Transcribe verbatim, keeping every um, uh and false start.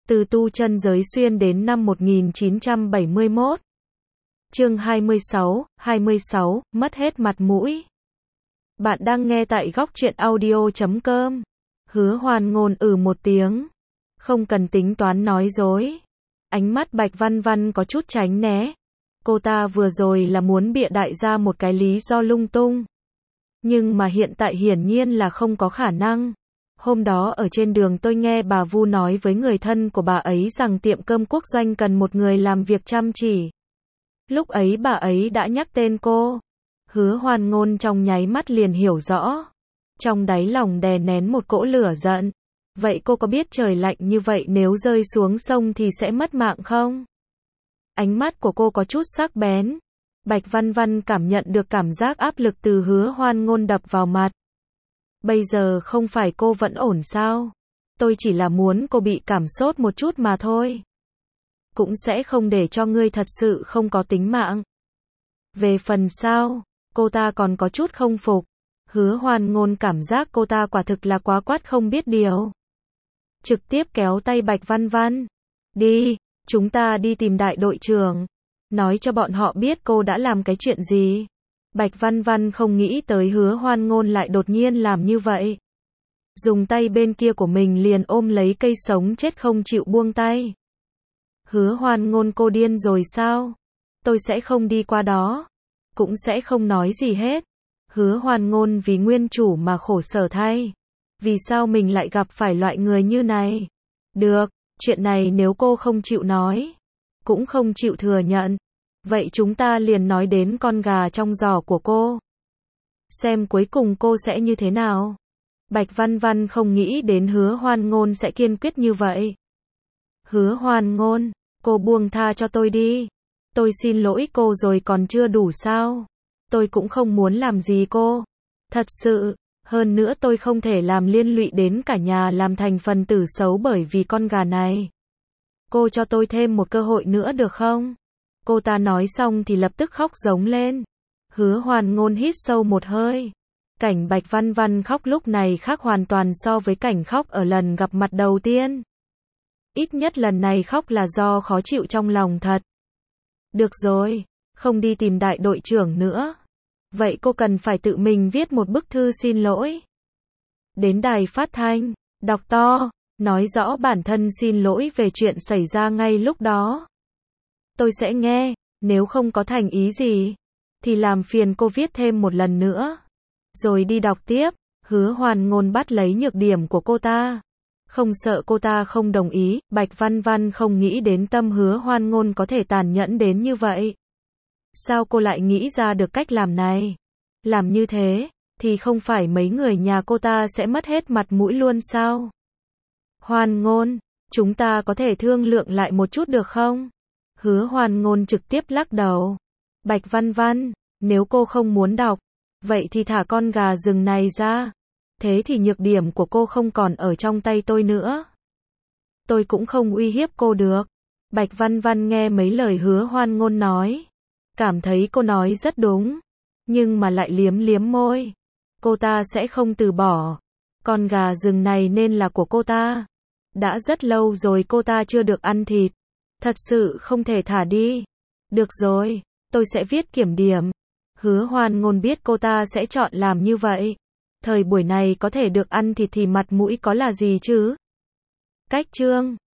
Từ tu chân giới xuyên đến năm một nghìn chín trăm bảy mươi mốt. Chương hai mươi sáu, hai mươi sáu, mất hết mặt mũi. Bạn đang nghe tại góc truyện audio chấm com. Hứa Hoan Ngôn ừ một tiếng. Không cần tính toán nói dối. Ánh mắt Bạch Văn Văn có chút tránh né. Cô ta vừa rồi là muốn bịa đại ra một cái lý do lung tung. Nhưng mà hiện tại hiển nhiên là không có khả năng. Hôm đó ở trên đường tôi nghe bà Vu nói với người thân của bà ấy rằng tiệm cơm quốc doanh cần một người làm việc chăm chỉ. Lúc ấy bà ấy đã nhắc tên cô. Hứa Hoan Ngôn trong nháy mắt liền hiểu rõ. Trong đáy lòng đè nén một cỗ lửa giận. Vậy cô có biết trời lạnh như vậy nếu rơi xuống sông thì sẽ mất mạng không? Ánh mắt của cô có chút sắc bén. Bạch Văn Văn cảm nhận được cảm giác áp lực từ Hứa Hoan Ngôn đập vào mặt. Bây giờ không phải cô vẫn ổn sao? Tôi chỉ là muốn cô bị cảm sốt một chút mà thôi. Cũng sẽ không để cho ngươi thật sự không có tính mạng. Về phần sau, cô ta còn có chút không phục. Hứa Hoan Ngôn cảm giác cô ta quả thực là quá quát không biết điều. Trực tiếp kéo tay Bạch Văn Văn. Đi, chúng ta đi tìm đại đội trưởng. Nói cho bọn họ biết cô đã làm cái chuyện gì. Bạch Văn Văn không nghĩ tới Hứa Hoan Ngôn lại đột nhiên làm như vậy. Dùng tay bên kia của mình liền ôm lấy cây sống chết không chịu buông tay. Hứa Hoan Ngôn, cô điên rồi sao? Tôi sẽ không đi qua đó. Cũng sẽ không nói gì hết. Hứa Hoan Ngôn vì nguyên chủ mà khổ sở thay. Vì sao mình lại gặp phải loại người như này? Được, chuyện này nếu cô không chịu nói, cũng không chịu thừa nhận, vậy chúng ta liền nói đến con gà trong giỏ của cô. Xem cuối cùng cô sẽ như thế nào. Bạch Văn Văn không nghĩ đến Hứa Hoan Ngôn sẽ kiên quyết như vậy. Hứa Hoan Ngôn, cô buông tha cho tôi đi. Tôi xin lỗi cô rồi còn chưa đủ sao? Tôi cũng không muốn làm gì cô. Thật sự, hơn nữa tôi không thể làm liên lụy đến cả nhà làm thành phần tử xấu bởi vì con gà này. Cô cho tôi thêm một cơ hội nữa được không? Cô ta nói xong thì lập tức khóc giống lên. Hứa Hoan Ngôn hít sâu một hơi. Cảnh Bạch Văn Văn khóc lúc này khác hoàn toàn so với cảnh khóc ở lần gặp mặt đầu tiên. Ít nhất lần này khóc là do khó chịu trong lòng thật. Được rồi, không đi tìm đại đội trưởng nữa. Vậy cô cần phải tự mình viết một bức thư xin lỗi. Đến đài phát thanh, đọc to, nói rõ bản thân xin lỗi về chuyện xảy ra ngay lúc đó. Tôi sẽ nghe, nếu không có thành ý gì, thì làm phiền cô viết thêm một lần nữa. Rồi đi đọc tiếp. Hứa Hoan Ngôn bắt lấy nhược điểm của cô ta. Không sợ cô ta không đồng ý. Bạch Văn Văn không nghĩ đến tâm Hứa Hoan Ngôn có thể tàn nhẫn đến như vậy. Sao cô lại nghĩ ra được cách làm này? Làm như thế, thì không phải mấy người nhà cô ta sẽ mất hết mặt mũi luôn sao? Hoan Ngôn, chúng ta có thể thương lượng lại một chút được không? Hứa Hoan Ngôn trực tiếp lắc đầu. Bạch Văn Văn, nếu cô không muốn đọc, vậy thì thả con gà rừng này ra. Thế thì nhược điểm của cô không còn ở trong tay tôi nữa. Tôi cũng không uy hiếp cô được. Bạch Văn Văn nghe mấy lời Hứa Hoan Ngôn nói. Cảm thấy cô nói rất đúng. Nhưng mà lại liếm liếm môi. Cô ta sẽ không từ bỏ. Con gà rừng này nên là của cô ta. Đã rất lâu rồi cô ta chưa được ăn thịt. Thật sự không thể thả đi. Được rồi, tôi sẽ viết kiểm điểm. Hứa Hoan Ngôn biết cô ta sẽ chọn làm như vậy. Thời buổi này có thể được ăn thịt thì mặt mũi có là gì chứ? Cách chương